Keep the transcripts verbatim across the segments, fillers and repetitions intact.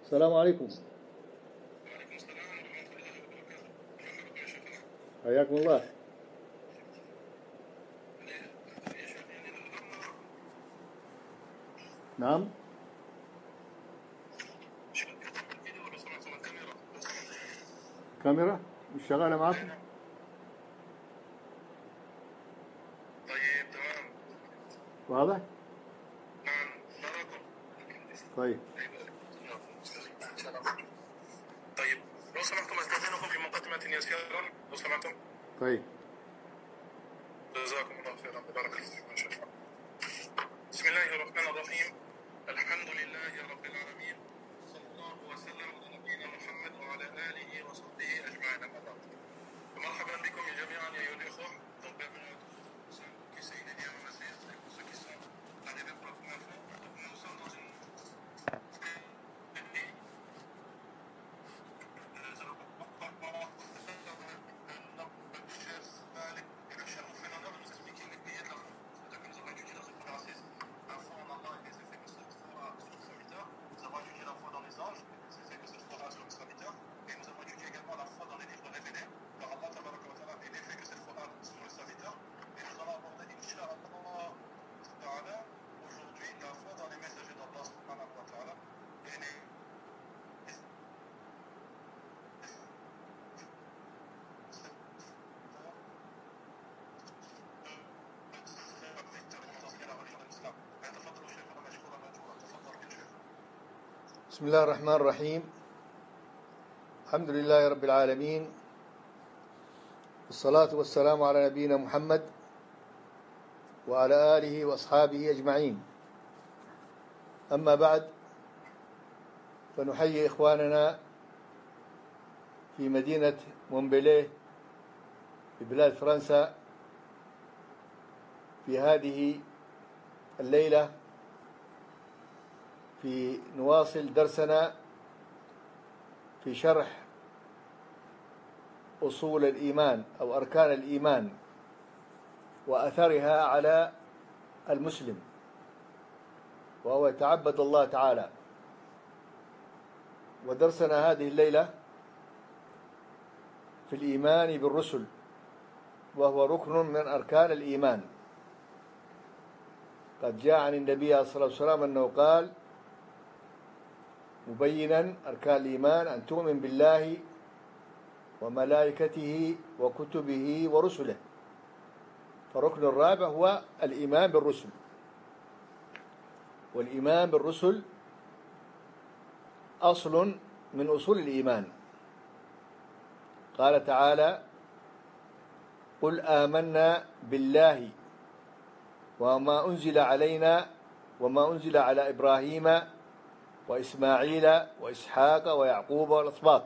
السلام عليكم. وعليكم السلام ورحمة الله وبركاته. مرحبا بكم يا شيخنا. حياكم الله. يا شيخ يعني ذكرنا نعم. شو الفيديو لو سمحتم الكاميرا. كاميرا مش شغالة أي معكم؟ نعم. طيب تمام. واضح؟ نعم نراكم. طيب. طيب لو سمحتم أستأذنكم في مقدمة يسيرا لو سمحتم. طيب. جزاكم الله خيرا وبارك الله فيكم يا شيخ. بسم الله الرحمن الرحيم. الحمد لله رب العالمين. صلى الله وسلم على نبينا محمد وعلى آله وصحبه أجمعين. أما بعد. مرحبا بكم جميعا يا أيها الإخوة. Donc bienvenue à tous ceux qui essayent de lire ma séance et pour ceux qui sont arrivés pour la première fois. Donc nous sommes dans une بسم الله الرحمن الرحيم. الحمد لله رب العالمين، والصلاة والسلام على نبينا محمد وعلى آله وأصحابه أجمعين. أما بعد، فنحيي إخواننا في مدينة مونبليه في بلاد فرنسا في هذه الليلة في نواصل درسنا في شرح أصول الإيمان أو أركان الإيمان وأثرها على المسلم، وهو يتعبد الله تعالى. ودرسنا هذه الليلة في الإيمان بالرسل، وهو ركن من أركان الإيمان. قد جاء عن النبي صلى الله عليه وسلم أنه قال مبينا أركان الإيمان أن تؤمن بالله وملائكته وكتبه ورسله. فالركن الرابع هو الإيمان بالرسل، والإيمان بالرسل أصل من أصول الإيمان. قال تعالى: قل آمنا بالله وما أنزل علينا وما أنزل على إبراهيم وإسماعيل وإسحاق ويعقوب والأسباط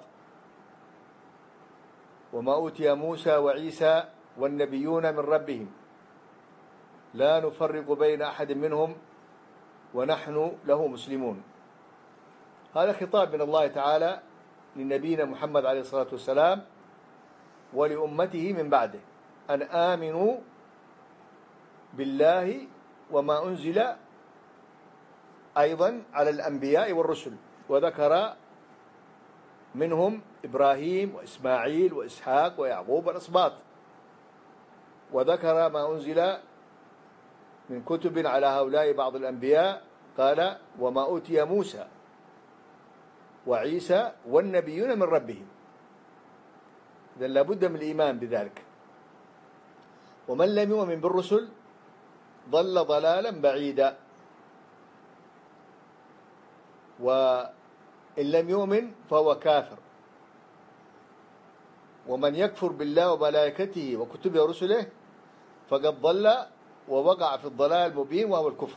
وما أوتي موسى وعيسى والنبيون من ربهم لا نفرق بين أحد منهم ونحن له مسلمون. هذا خطاب من الله تعالى لنبينا محمد عليه الصلاة والسلام ولأمته من بعده، أن آمنوا بالله وما أنزل أيضا على الأنبياء والرسل، وذكر منهم إبراهيم وإسماعيل وإسحاق ويعقوب والأسباط، وذكر ما أنزل من كتب على هؤلاء بعض الأنبياء، قال: وما أوتي موسى وعيسى والنبيون من ربهم. إذن لابد من الإيمان بذلك. ومن لم يؤمن بالرسل ضل ضلالا بعيدا، وإن لم يؤمن فهو كافر. ومن يكفر بالله وملائكته وكتبه ورسله فقد ضل ووقع في الضلال المبين وهو الكفر.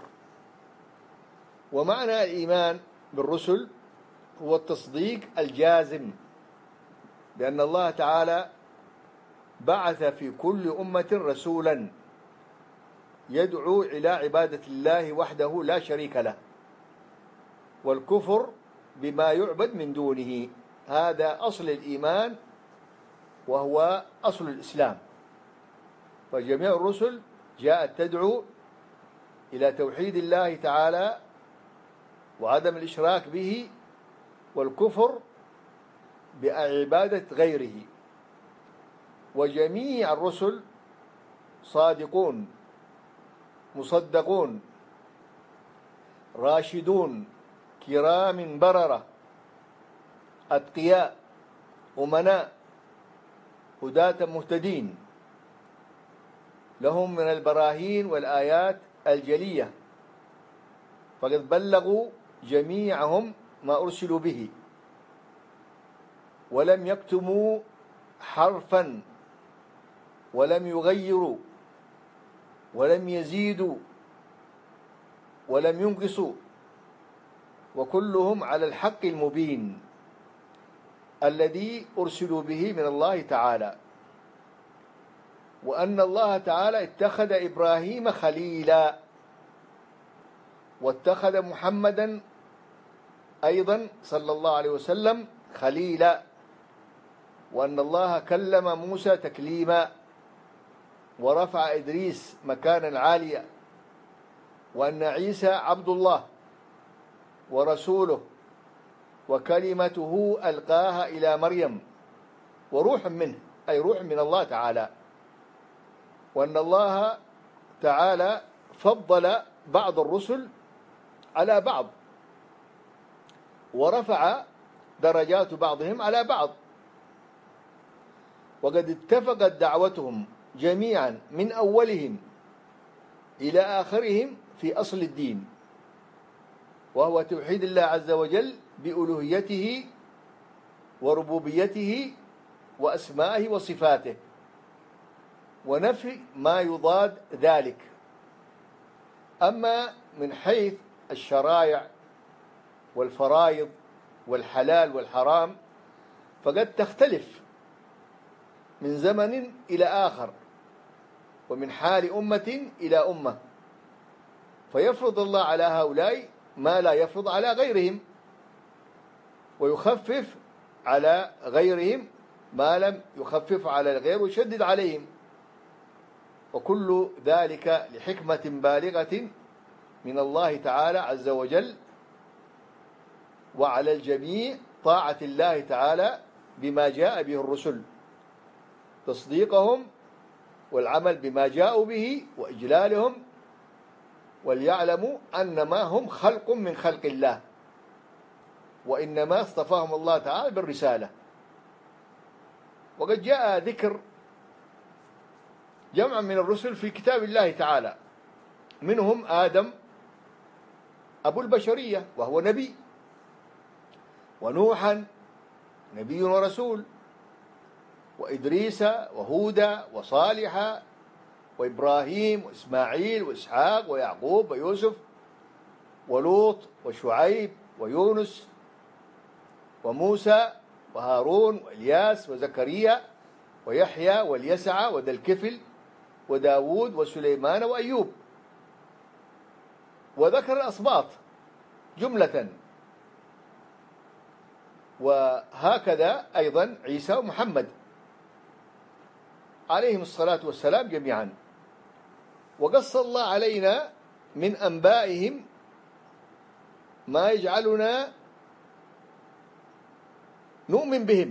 ومعنى الإيمان بالرسل هو التصديق الجازم بأن الله تعالى بعث في كل أمة رسولا يدعو إلى عبادة الله وحده لا شريك له، والكفر بما يعبد من دونه. هذا أصل الإيمان وهو أصل الإسلام. فجميع الرسل جاءت تدعو إلى توحيد الله تعالى وعدم الإشراك به والكفر بعبادة غيره. وجميع الرسل صادقون مصدقون راشدون كرام بررة أتقياء أمناء هداة مهتدين، لهم من البراهين والآيات الجلية، فقد بلغوا جميعهم ما أرسلوا به، ولم يكتموا حرفا ولم يغيروا ولم يزيدوا ولم ينقصوا، وكلهم على الحق المبين الذي أرسلوا به من الله تعالى. وأن الله تعالى اتخذ إبراهيم خليلا، واتخذ محمدا أيضا صلى الله عليه وسلم خليلا، وأن الله كلم موسى تكليما، ورفع إدريس مكانا عاليا، وأن عيسى عبد الله ورسوله وكلمته ألقاها إلى مريم وروح منه، أي روح من الله تعالى. وأن الله تعالى فضل بعض الرسل على بعض، ورفع درجات بعضهم على بعض، وقد اتفقت دعوتهم جميعا من أولهم إلى آخرهم في أصل الدين، وهو توحيد الله عز وجل بألوهيته وربوبيته وأسمائه وصفاته، ونفي ما يضاد ذلك. أما من حيث الشرائع والفرائض والحلال والحرام فقد تختلف من زمن إلى آخر، ومن حال أمة إلى أمة، فيفرض الله على هؤلاء ما لا يفرض على غيرهم، ويخفف على غيرهم ما لم يخفف على الغير ويشدد عليهم، وكل ذلك لحكمة بالغة من الله تعالى عز وجل. وعلى الجميع طاعة الله تعالى بما جاء به الرسل، تصديقهم والعمل بما جاءوا به وإجلالهم، وليعلموا أنما هم خلق من خلق الله، وإنما اصطفاهم الله تعالى بالرسالة. وقد جاء ذكر جمع من الرسل في كتاب الله تعالى، منهم آدم أبو البشرية وهو نبي، ونوحا نبي ورسول، وإدريس وهودا وصالحا وإبراهيم وإسماعيل وإسحاق ويعقوب ويوسف ولوط وشعيب ويونس وموسى وهارون وإلياس وزكريا ويحيى واليسع وذا الكفل وداود وسليمان وأيوب، وذكر الأصباط جملة، وهكذا أيضا عيسى ومحمد عليهم الصلاة والسلام جميعا. وقص الله علينا من أنبائهم ما يجعلنا نؤمن بهم،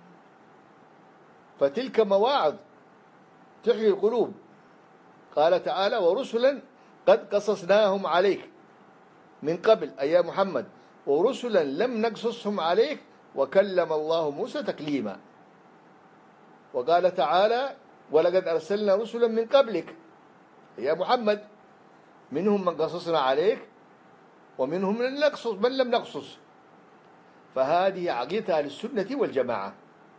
فتلك مواعظ تحيي القلوب. قال تعالى: ورسلا قد قصصناهم عليك من قبل أي يا محمد، ورسلا لم نقصصهم عليك وكلم الله موسى تكليما. وقال تعالى: ولقد أرسلنا رسلا من قبلك يا محمد، منهم من قصصنا عليك ومنهم من نقصص من لم نقصص. فهذه عقيدة أهل السنة والجماعة،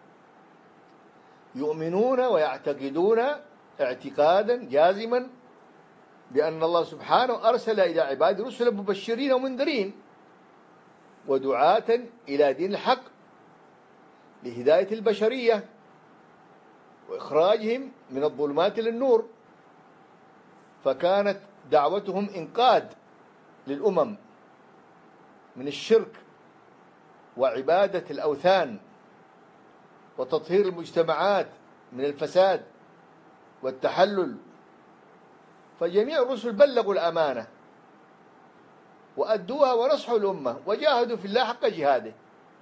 يؤمنون ويعتقدون اعتقادا جازما بأن الله سبحانه أرسل إلى عباده رسلا مبشرين ومنذرين ودعاة إلى دين الحق لهداية البشرية وإخراجهم من الظلمات للنور. فكانت دعوتهم إنقاذ للأمم من الشرك وعبادة الأوثان وتطهير المجتمعات من الفساد والتحلل. فجميع الرسل بلغوا الأمانة وأدوها ونصحوا الأمة وجاهدوا في الله حق جهاده،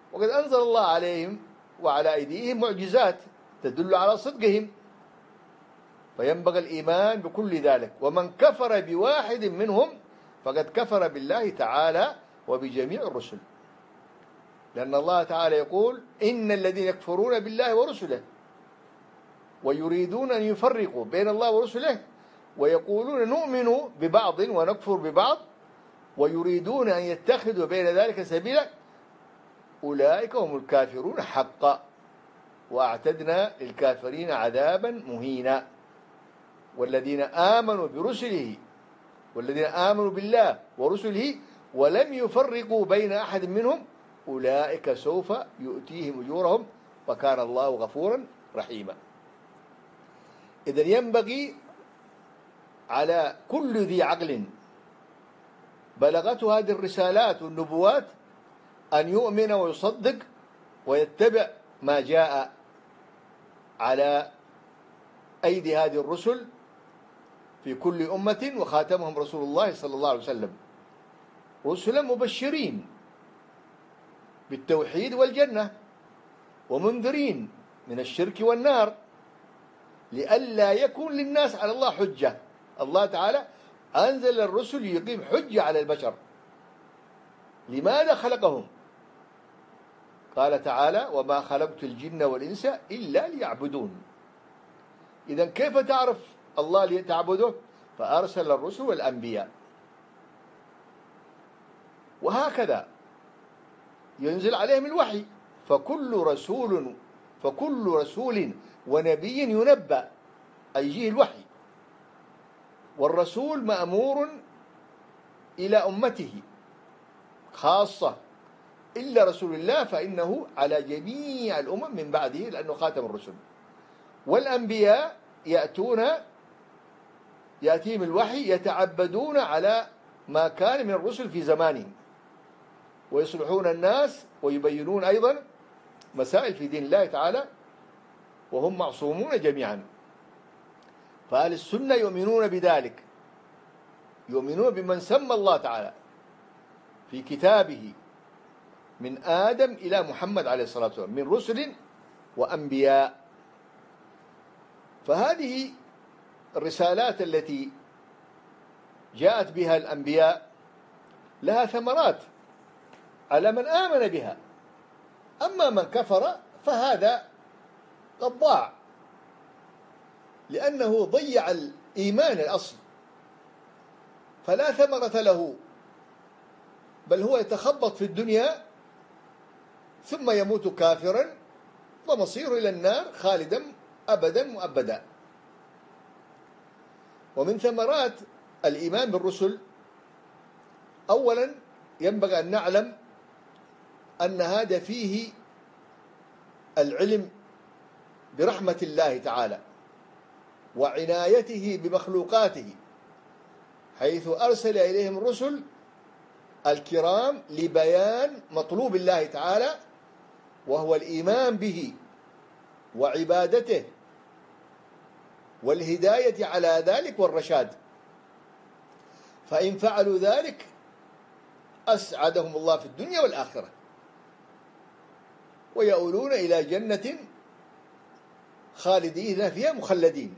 وقد أنزل الله عليهم وعلى أيديهم معجزات تدل على صدقهم، فينبغي الإيمان بكل ذلك. ومن كفر بواحد منهم فقد كفر بالله تعالى وبجميع الرسل، لأن الله تعالى يقول: إن الذين يكفرون بالله ورسله ويريدون أن يفرقوا بين الله ورسله ويقولون نؤمن ببعض ونكفر ببعض ويريدون أن يتخذوا بين ذلك سبيلا أولئك هم الكافرون حقا وأعتدنا للكافرين عذابا مهينا. والذين آمنوا برسله والذين آمنوا بالله ورسله ولم يفرقوا بين أحد منهم أولئك سوف يؤتيهم أجورهم وكان الله غفورا رحيما. إذن ينبغي على كل ذي عقل بلغته هذه الرسالات والنبوات أن يؤمن ويصدق ويتبع ما جاء على أيدي هذه الرسل في كل أمة، وخاتمهم رسول الله صلى الله عليه وسلم، رسلا مبشرين بالتوحيد والجنة ومنذرين من الشرك والنار، لئلا يكون للناس على الله حجة. الله تعالى أنزل الرسل يقيم حجة على البشر. لماذا خلقهم؟ قال تعالى: وما خلقت الجن والإنس إلا ليعبدون. إذن كيف تعرف الله لتعبده؟ فأرسل الرسل والأنبياء، وهكذا ينزل عليهم الوحي، فكل رسول فكل رسول ونبي ينبأ أي يجيه الوحي، والرسول مأمور إلى أمته خاصة، إلا رسول الله فإنه على جميع الأمم من بعده لأنه خاتم الرسل. والأنبياء يأتون يأتيهم الوحي يتعبدون على ما كان من الرسل في زمانهم، ويصلحون الناس ويبينون أيضا مسائل في دين الله تعالى، وهم معصومون جميعا. فأهل السنة يؤمنون بذلك، يؤمنون بمن سمى الله تعالى في كتابه من آدم إلى محمد عليه الصلاة والسلام من رسل وأنبياء. فهذه الرسالات التي جاءت بها الأنبياء لها ثمرات على من آمن بها، أما من كفر فهذا قد ضاع، لأنه ضيع الإيمان الأصل، فلا ثمرة له، بل هو يتخبط في الدنيا ثم يموت كافرا ومصيره إلى النار خالدا أبدا مؤبدا. ومن ثمرات الإيمان بالرسل: أولا ينبغي أن نعلم أن هذا فيه العلم برحمة الله تعالى وعنايته بمخلوقاته، حيث أرسل إليهم الرسل الكرام لبيان مطلوب الله تعالى، وهو الإيمان به وعبادته والهداية على ذلك والرشاد. فإن فعلوا ذلك أسعدهم الله في الدنيا والآخرة، ويؤولون إلى جنة خالدين فيها مخلدين.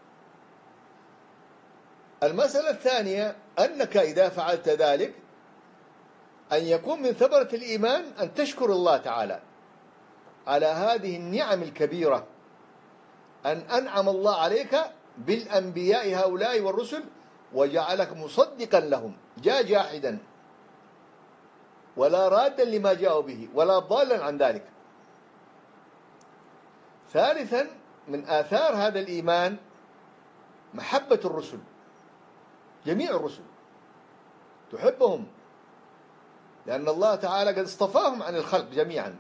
المسألة الثانية أنك إذا فعلت ذلك أن يكون من ثمرة الإيمان أن تشكر الله تعالى على هذه النعم الكبيرة، أن أنعم الله عليك بالأنبياء هؤلاء والرسل وجعلك مصدقا لهم، جاء جاحدا ولا رادا لما جاءوا به ولا ضالا عن ذلك. ثالثا من آثار هذا الإيمان محبة الرسل، جميع الرسل تحبهم، لأن الله تعالى قد اصطفاهم عن الخلق جميعا،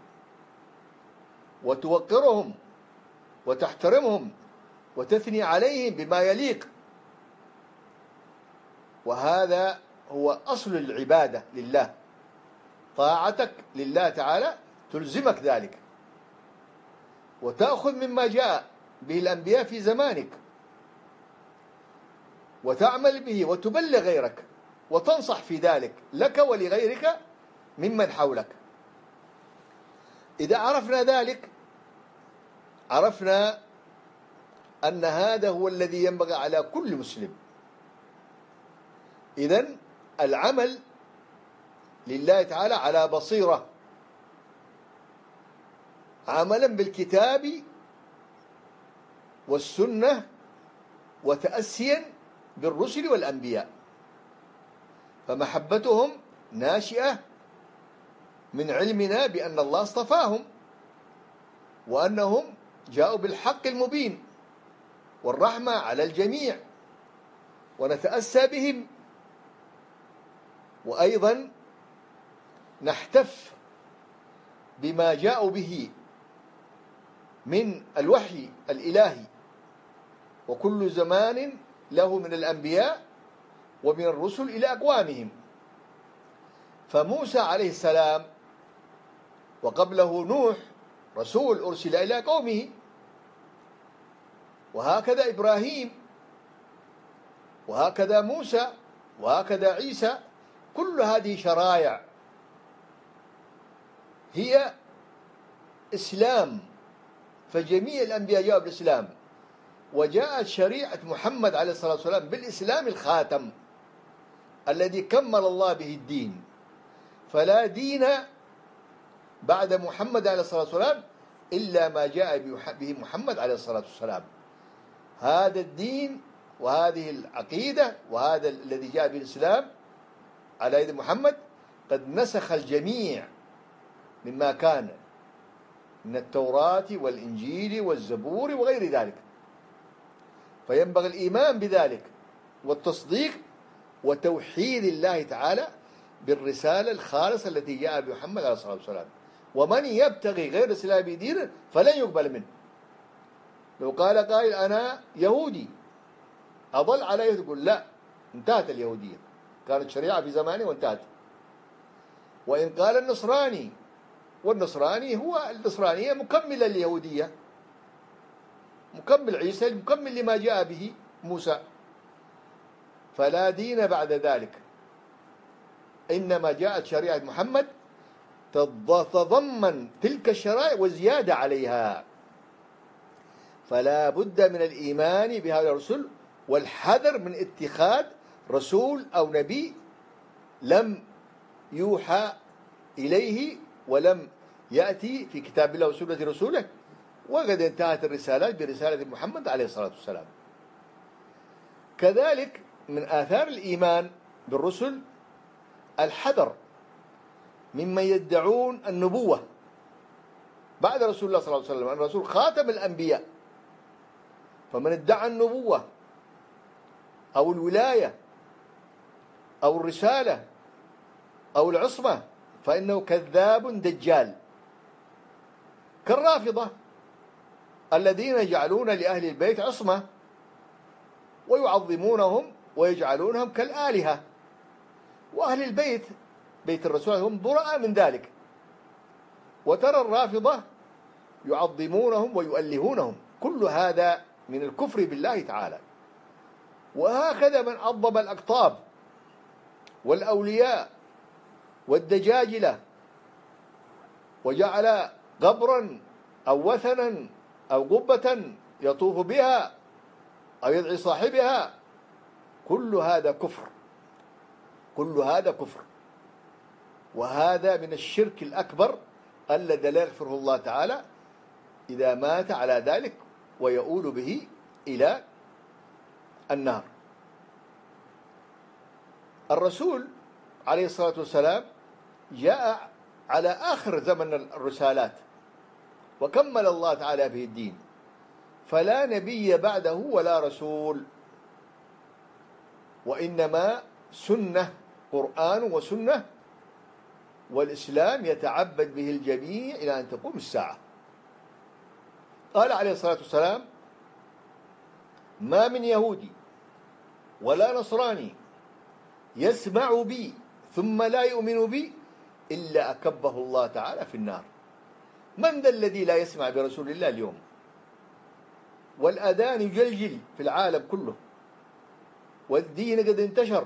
وتوقرهم وتحترمهم وتثني عليهم بما يليق، وهذا هو أصل العبادة لله. طاعتك لله تعالى تلزمك ذلك، وتأخذ مما جاء به الأنبياء في زمانك وتعمل به وتبلغ غيرك وتنصح في ذلك لك ولغيرك ممن حولك. إذا عرفنا ذلك عرفنا أن هذا هو الذي ينبغي على كل مسلم. إذن العمل لله تعالى على بصيرة، عملا بالكتاب والسنة وتأسيا بالرسل والأنبياء، فمحبتهم ناشئة من علمنا بأن الله اصطفاهم وأنهم جاءوا بالحق المبين والرحمة على الجميع، ونتأسى بهم. وأيضا نحتف بما جاءوا به من الوحي الإلهي، وكل زمان له من الأنبياء ومن الرسل إلى أقوامهم. فموسى عليه السلام وقبله نوح رسول أرسل إلى قومه، وهكذا إبراهيم، وهكذا موسى، وهكذا عيسى. كل هذه شرائع هي إسلام، فجميع الأنبياء جاءوا بالإسلام، وجاءت شريعة محمد عليه الصلاة والسلام بالإسلام الخاتم الذي كمل الله به الدين. فلا دين بعد محمد عليه الصلاة والسلام إلا ما جاء به محمد عليه الصلاة والسلام. هذا الدين وهذه العقيدة وهذا الذي جاء به الإسلام على يد محمد قد نسخ الجميع مما كان من التوراة والإنجيل والزبور وغير ذلك. فينبغي الإيمان بذلك والتصديق وتوحيد الله تعالى بالرسالة الخالصة التي جاء بمحمد عليه الصلاة والسلام. ومن يبتغي غير الإسلام دينا فلن يقبل منه. لو قال قائل أنا يهودي أضل عليه، تقول لا، انتهت اليهودية، كانت شريعة في زمانه وانتهت. وإن قال النصراني، والنصراني هو النصرانية مكملة لليهودية، مكمل عيسى، مكمل لما جاء به موسى. فلا دين بعد ذلك، إنما جاءت شريعة محمد تتضمن تلك الشرائع وزيادة عليها. فلا بد من الإيمان بهذا الرسول والحذر من اتخاذ رسول أو نبي لم يوحى إليه ولم يأتي في كتاب الله وسنة رسوله، وقد انتهت الرسالات برسالة محمد عليه الصلاة والسلام. كذلك من آثار الإيمان بالرسل الحذر ممن يدعون النبوة بعد رسول الله صلى الله عليه وسلم، أن الرسول خاتم الأنبياء. فمن ادعى النبوة أو الولاية أو الرسالة أو العصمة فإنه كذاب دجال، كالرافضة الذين يجعلون لأهل البيت عصمة ويعظمونهم ويجعلونهم كالآلهة، وأهل البيت بيت الرسول هم براء من ذلك. وترى الرافضة يعظمونهم ويؤلهونهم. كل هذا من الكفر بالله تعالى. وهكذا من عظم الأقطاب والأولياء والدجاجلة وجعل قبرا أو وثنا أو قبة يطوف بها أو يدعي صاحبها، كل هذا كفر، كل هذا كفر. وهذا من الشرك الأكبر الذي لا يغفره الله تعالى إذا مات على ذلك ويؤول به إلى النار. الرسول عليه الصلاة والسلام جاء على آخر زمن الرسالات وكمل الله تعالى به الدين، فلا نبي بعده ولا رسول، وإنما سنة، قرآن وسنة، والإسلام يتعبد به الجميع إلى أن تقوم الساعة. قال عليه الصلاة والسلام: ما من يهودي ولا نصراني يسمع بي ثم لا يؤمن بي إلا أكبه الله تعالى في النار. من ذا الذي لا يسمع برسول الله اليوم؟ والأذان يجلجل في العالم كله، والدين قد انتشر،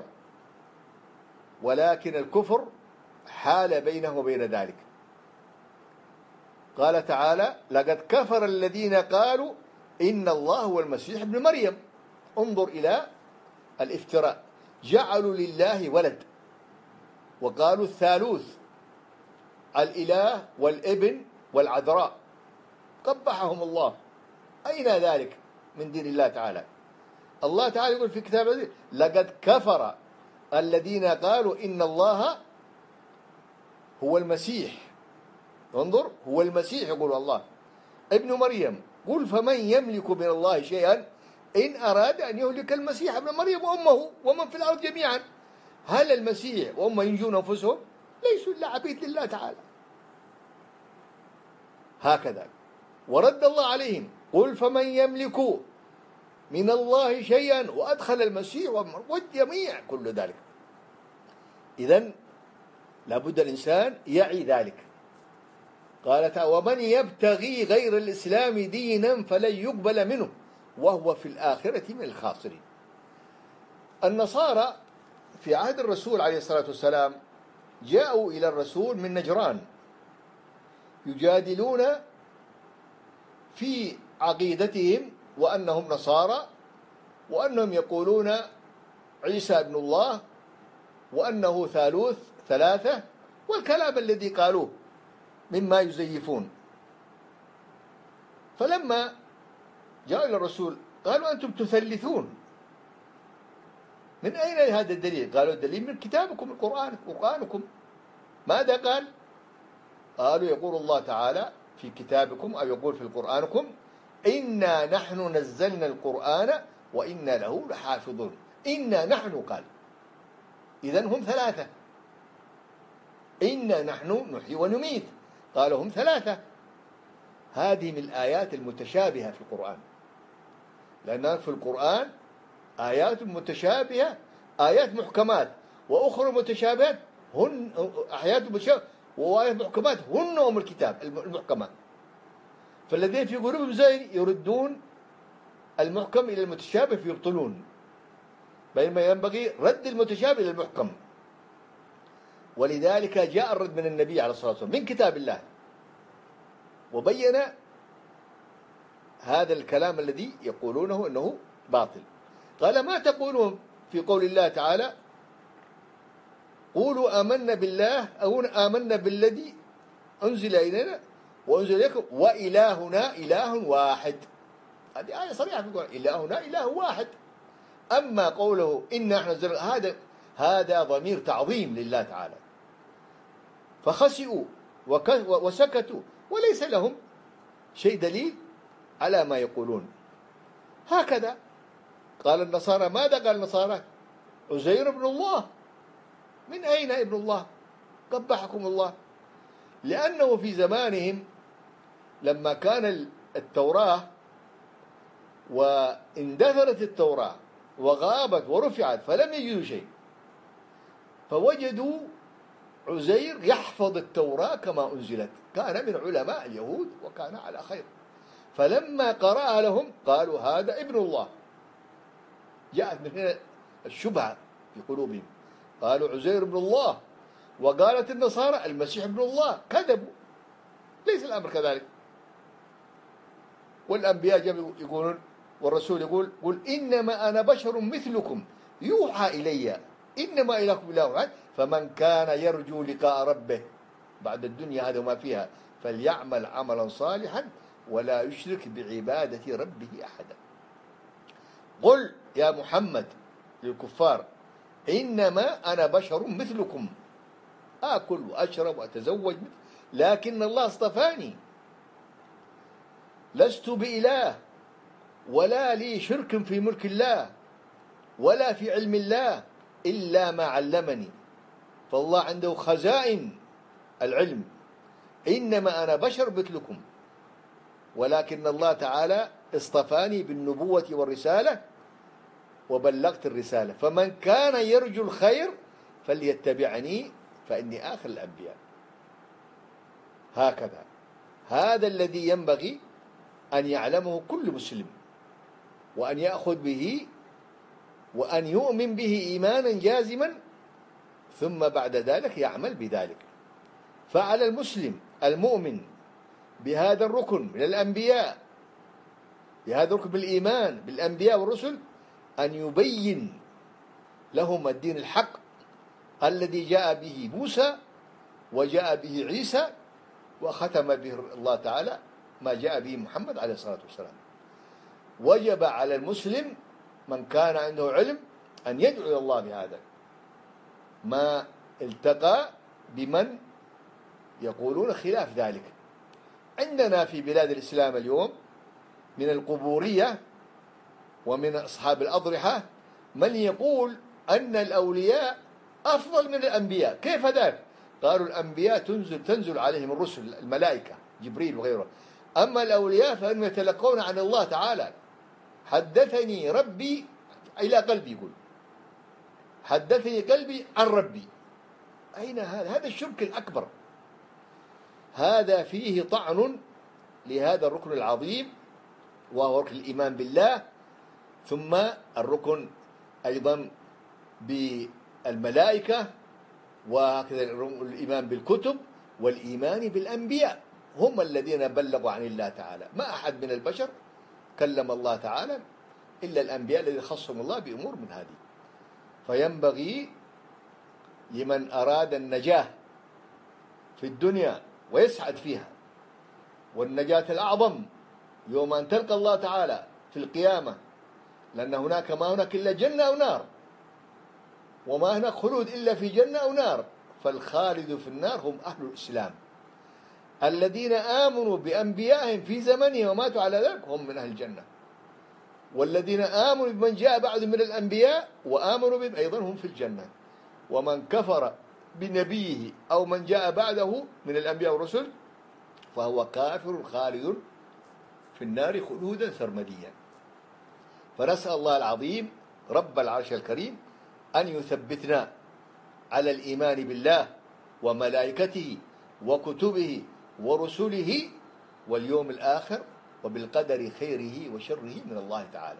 ولكن الكفر حال بينه وبين ذلك. قال تعالى: لقد كفر الذين قالوا إن الله هو المسيح ابن مريم. انظر إلى الافتراء، جعلوا لله ولد وقالوا الثالوث، الإله والابن والعذراء، قبحهم الله. أين ذلك من دين الله تعالى؟ الله تعالى يقول في كتابه: لقد كفر الذين قالوا إن الله هو المسيح. انظر، هو المسيح يقول الله ابن مريم. قل فمن يملك من الله شيئا إن أراد أن يهلك المسيح ابن مريم وأمه ومن في الأرض جميعا. هل المسيح وأمه ينجون أنفسهم؟ ليسوا إلا عبيد لله تعالى. هكذا. ورد الله عليهم: قل فمن يملك من الله شيئا، وأدخل المسيح والجميع كل ذلك. إذن لابد الإنسان يعي ذلك. قال تعالى: ومن يبتغي غير الإسلام دينا فلن يقبل منه وهو في الآخرة من الخاسرين. النصارى في عهد الرسول عليه الصلاة والسلام جاءوا إلى الرسول من نجران يجادلون في عقيدتهم وأنهم نصارى، وأنهم يقولون عيسى ابن الله، وأنه ثالوث ثلاثة، والكلام الذي قالوه مما يزيفون. فلما جاءوا إلى الرسول قالوا: أنتم تثلثون، من أين هذا الدليل؟ قالوا: الدليل من كتابكم القرآن، قرآنكم. ماذا قال؟ قالوا: يقول الله تعالى في كتابكم، أو يقول في قرآنكم: إنا نحن نزلنا القرآن وإنا له لحافظون. إنا نحن، قال. إذن هم ثلاثة. إنا نحن نحيي ونميت، قالوا هم ثلاثة. هذه من الآيات المتشابهة في القرآن، لأن في القرآن آيات متشابهة، آيات محكمات، وأخرى متشابهات، هن آيات متشابهة وآيات محكمات هن أم الكتاب المحكمات. فالذين في قلوبهم زين يردون المحكم إلى المتشابه فيبطلون، بينما ينبغي رد المتشابه إلى المحكم. ولذلك جاء الرد من النبي عليه الصلاة والسلام من كتاب الله، وبين هذا الكلام الذي يقولونه أنه باطل. قال: ما تقولون في قول الله تعالى: قولوا آمنا بالله أو آمنا بالذي أنزل إلينا وأنزل إليكم وإلهنا إله واحد. هذه آية صريحة في القرآن: إلهنا إله واحد. أما قوله إنا نحن نزلنا، هذا هذا ضمير تعظيم لله تعالى، فخسئوا وسكتوا وليس لهم شيء دليل على ما يقولون. هكذا قال النصارى. ماذا قال النصارى؟ عزير ابن الله. من أين ابن الله؟ قبحكم الله. لأنه في زمانهم لما كان التوراة واندثرت التوراة وغابت ورفعت فلم يجدوا شيء، فوجدوا عزير يحفظ التوراة كما أنزلت، كان من علماء اليهود وكان على خير. فلما قرأها لهم قالوا: هذا ابن الله. جاءت من هنا الشبهة في قلوبهم، قالوا عزير ابن الله. وقالت النصارى المسيح ابن الله. كذبوا، ليس الأمر كذلك. والأنبياء جاءوا يقولون، والرسول يقول: قل إنما أنا بشر مثلكم يوحى إلي إنما إلهكم إله واحد فمن كان يرجو لقاء ربه بعد الدنيا هذا وما فيها فليعمل عملا صالحا ولا يشرك بعبادة ربه أحدا. قل يا محمد للكفار: إنما أنا بشر مثلكم آكل وأشرب وأتزوج، لكن الله اصطفاني، لست بإله ولا لي شرك في ملك الله ولا في علم الله إلا ما علمني، فالله عنده خزائن العلم. إنما أنا بشر مثلكم ولكن الله تعالى اصطفاني بالنبوة والرسالة وبلغت الرسالة، فمن كان يرجو الخير فليتبعني فإني آخر الأنبياء. هكذا هذا الذي ينبغي أن يعلمه كل مسلم، وأن يأخذ به وأن يؤمن به إيمانا جازما، ثم بعد ذلك يعمل بذلك. فعلى المسلم المؤمن بهذا الركن من الأنبياء، بهذا الركن بالإيمان بالأنبياء والرسل، أن يبين لهم الدين الحق الذي جاء به موسى وجاء به عيسى وختم به الله تعالى ما جاء به محمد عليه الصلاة والسلام. وجب على المسلم من كان عنده علم أن يدعو إلى الله بهذا، ما التقى بمن يقولون خلاف ذلك. عندنا في بلاد الإسلام اليوم من القبورية ومن أصحاب الأضرحة من يقول أن الأولياء أفضل من الأنبياء. كيف ذلك؟ قالوا الأنبياء تنزل تنزل عليهم الرسل الملائكة جبريل وغيره، أما الأولياء فإنهم يتلقون عن الله تعالى. حدثني ربي إلى قلبي، يقول حدثني قلبي عن ربي. أين هذا؟ هذا الشرك الأكبر، هذا فيه طعن لهذا الركن العظيم وهو ركن الإيمان بالله، ثم الركن أيضا بالملائكة، وهكذا الإيمان بالكتب والإيمان بالأنبياء، هم الذين بلغوا عن الله تعالى. ما أحد من البشر كلم الله تعالى إلا الأنبياء الذين خصهم الله بأمور من هذه. فينبغي لمن أراد النجاة في الدنيا ويسعد فيها، والنجاة الأعظم يوم أن تلقى الله تعالى في القيامة، لأن هناك ما هناك إلا جنة أو نار، وما هناك خلود إلا في جنة أو نار. فالخالد في النار هم أهل الإسلام الذين آمنوا بأنبيائهم في زمنهم وماتوا على ذلك، هم من أهل الجنة. والذين آمنوا بمن جاء بعد من الأنبياء وآمنوا بهم أيضا هم في الجنة. ومن كفر بنبيه أو من جاء بعده من الأنبياء والرسل فهو كافر خالد في النار خلودا سرمديا. فنسأل الله العظيم رب العرش الكريم أن يثبتنا على الإيمان بالله وملائكته وكتبه ورسله واليوم الآخر وبالقدر خيره وشره من الله تعالى.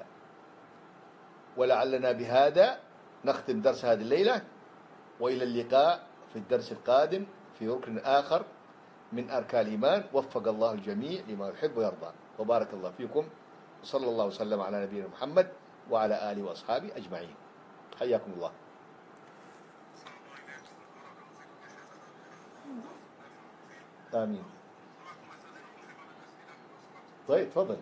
ولعلنا بهذا نختم درس هذه الليلة، وإلى اللقاء في الدرس القادم في ركن آخر من أركان الإيمان. وفق الله الجميع لما يحب ويرضى، وبارك الله فيكم، صلى الله وسلم على نبينا محمد وعلى آله وأصحابه أجمعين. حياكم الله. آمين. طيب تفضل.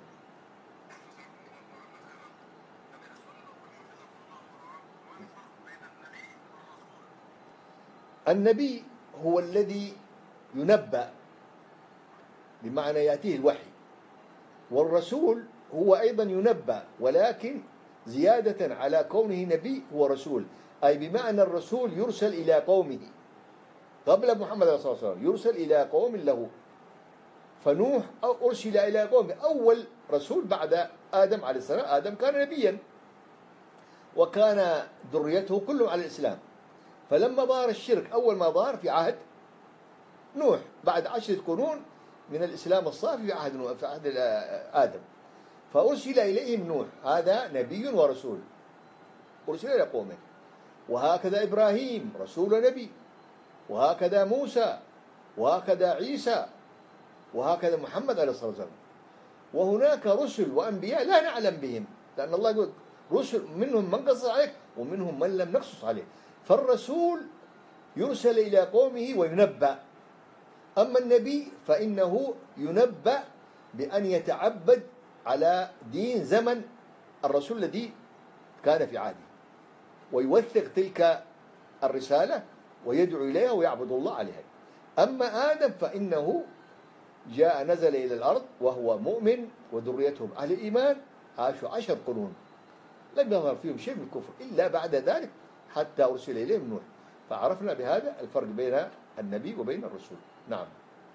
النبي هو الذي ينبأ، بمعنى يأتيه الوحي، والرسول هو أيضا ينبأ، ولكن زيادة على كونه نبي هو رسول، أي بمعنى الرسول يرسل إلى قومه قبل محمد صلى الله عليه وسلم، يرسل إلى قوم له. فنوح أرسل إلى قومه، أول رسول بعد آدم عليه السلام. آدم كان نبيا وكان ذريته كلهم على الإسلام، فلما ظهر الشرك أول ما ظهر في عهد نوح بعد عشرة قرون من الإسلام الصافي في عهد نوح في عهد آدم، فأرسل إليهم نوح، هذا نبي ورسول أرسل إلى قومه. وهكذا إبراهيم رسول نبي، وهكذا موسى، وهكذا عيسى، وهكذا محمد عليه الصلاة والسلام. وهناك رسل وأنبياء لا نعلم بهم، لأن الله يقول رسل منهم من قصص عليك ومنهم من لم نقصص عليه. فالرسول يرسل إلى قومه وينبأ، أما النبي فإنه ينبأ بأن يتعبد على دين زمن الرسول الذي كان في عهده، ويوثق تلك الرسالة ويدعو إليها ويعبد الله عليها. أما آدم فإنه جاء نزل إلى الأرض وهو مؤمن وذريتهم أهل الإيمان، عاشوا عشر قرون لم يظهر فيهم شيء من الكفر إلا بعد ذلك حتى أرسل إليهم نوح. فعرفنا بهذا الفرق بين النبي وبين الرسول. نعم.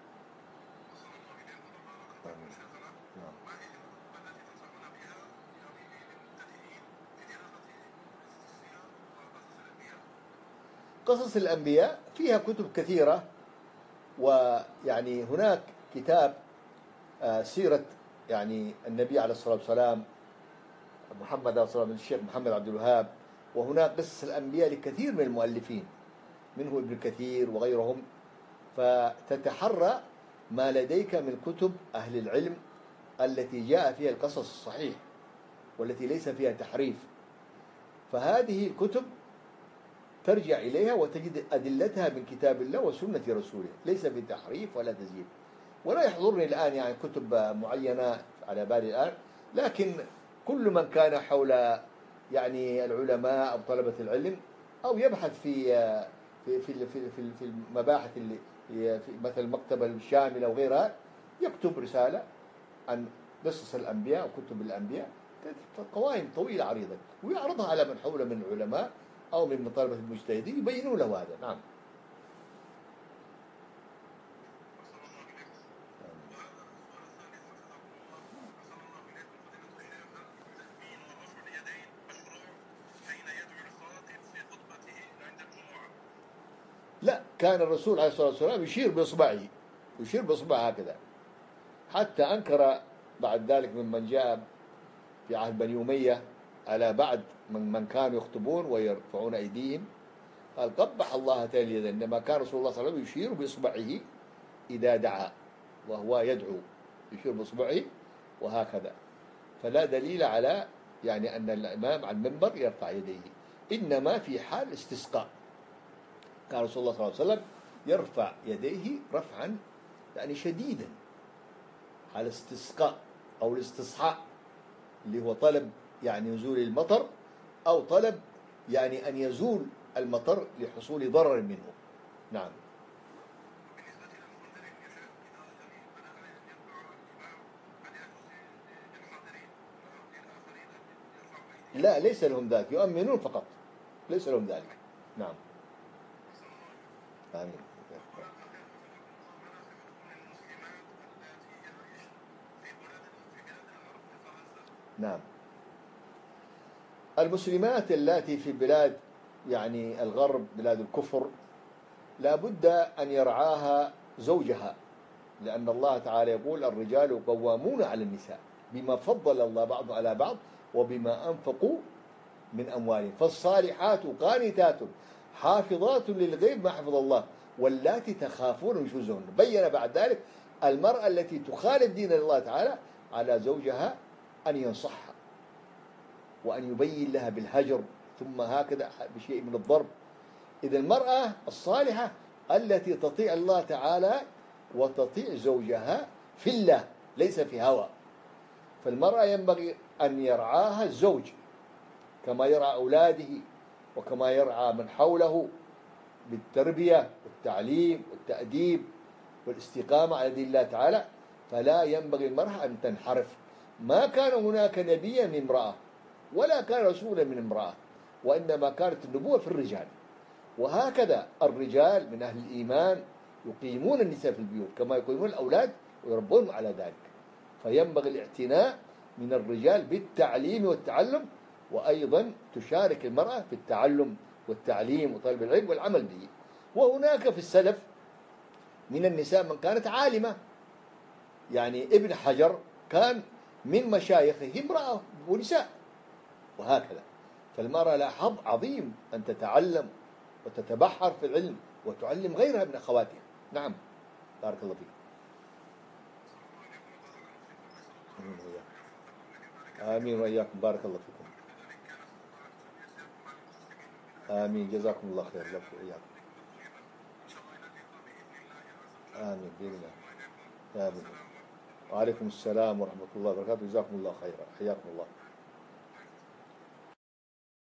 قصص الأنبياء فيها كتب كثيرة، ويعني هناك كتاب سيرة يعني النبي عليه الصلاة والسلام محمد عليه الصلاة والسلام الشيخ محمد عبد الوهاب، وهناك قصص الأنبياء لكثير من المؤلفين منه ابن كثير وغيرهم. فتتحرى ما لديك من كتب أهل العلم التي جاء فيها القصص الصحيح والتي ليس فيها تحريف، فهذه الكتب ترجع إليها وتجد أدلتها من كتاب الله وسنة رسوله، ليس في تحريف ولا تزييف. ولا يحضرني الآن يعني كتب معينة على بالي الآن، لكن كل من كان حول يعني العلماء أو طلبة العلم أو يبحث في في في في في في المباحث اللي في مثل المكتبة الشاملة وغيرها، يكتب رسالة عن قصص الأنبياء وكتب الأنبياء، قوائم طويلة عريضة، ويعرضها على من حوله من العلماء أو من طلبة المجتهدين يبينوا له هذا. نعم. لا، كان الرسول عليه الصلاة والسلام يشير بإصبعه، يشير بإصبعه هكذا، حتى أنكر بعد ذلك ممن جاء في عهد بني أمية على بعد من من كانوا يخطبون ويرفعون أيديهم، قال قبح الله هاتين اليدين، إنما كان رسول الله صلى الله عليه وسلم يشير بإصبعه إذا دعا وهو يدعو، يشير بإصبعه وهكذا. فلا دليل على يعني أن الإمام على المنبر يرفع يديه، إنما في حال استسقاء كان رسول الله صلى الله عليه وسلم يرفع يديه رفعا يعني شديدا، على استسقاء أو الاستصحاء اللي هو طلب يعني نزول المطر، أو طلب يعني أن يزول المطر لحصول ضرر منه. نعم. لا، ليس لهم ذلك، يؤمنون فقط، ليس لهم ذلك. نعم. آمين. نعم. المسلمات اللاتي في بلاد يعني الغرب، بلاد الكفر، لا بد أن يرعاها زوجها، لأن الله تعالى يقول الرجال قوامون على النساء بما فضل الله بعض على بعض وبما أنفقوا من أموالهم، فالصالحات قانتات حافظات للغيب ما حفظ الله واللاتي تخافون نشوزهن. بين بعد ذلك المرأة التي تخالف دين الله تعالى على زوجها أن ينصحها وأن يبين لها بالهجر، ثم هكذا بشيء من الضرب. إذا المرأة الصالحة التي تطيع الله تعالى وتطيع زوجها في الله ليس في هوى، فالمرأة ينبغي أن يرعاها الزوج كما يرعى أولاده وكما يرعى من حوله بالتربية والتعليم والتأديب والاستقامة على دين الله تعالى. فلا ينبغي المرأة أن تنحرف. ما كان هناك نبيا من امرأة ولا كان رسولا من امرأة، وإنما كانت النبوة في الرجال. وهكذا الرجال من أهل الإيمان يقيمون النساء في البيوت كما يقيمون الأولاد ويربون على ذلك. فينبغي الاعتناء من الرجال بالتعليم والتعلم، وأيضا تشارك المرأة في التعلم والتعليم وطلب العلم والعمل به. وهناك في السلف من النساء من كانت عالمة، يعني ابن حجر كان من مشايخه امرأة ونساء، وهكذا. فالمرأة لها حظ عظيم أن تتعلم وتتبحر في العلم وتعلم غيرها من أخواتها. نعم. بارك الله فيك. آمين وإياكم. بارك الله فيكم. آمين. جزاكم الله خير لكم وإياكم. آمين بإذن الله. آمين. وعليكم السلام ورحمة الله وبركاته. جزاكم الله خيرا. حياكم الله.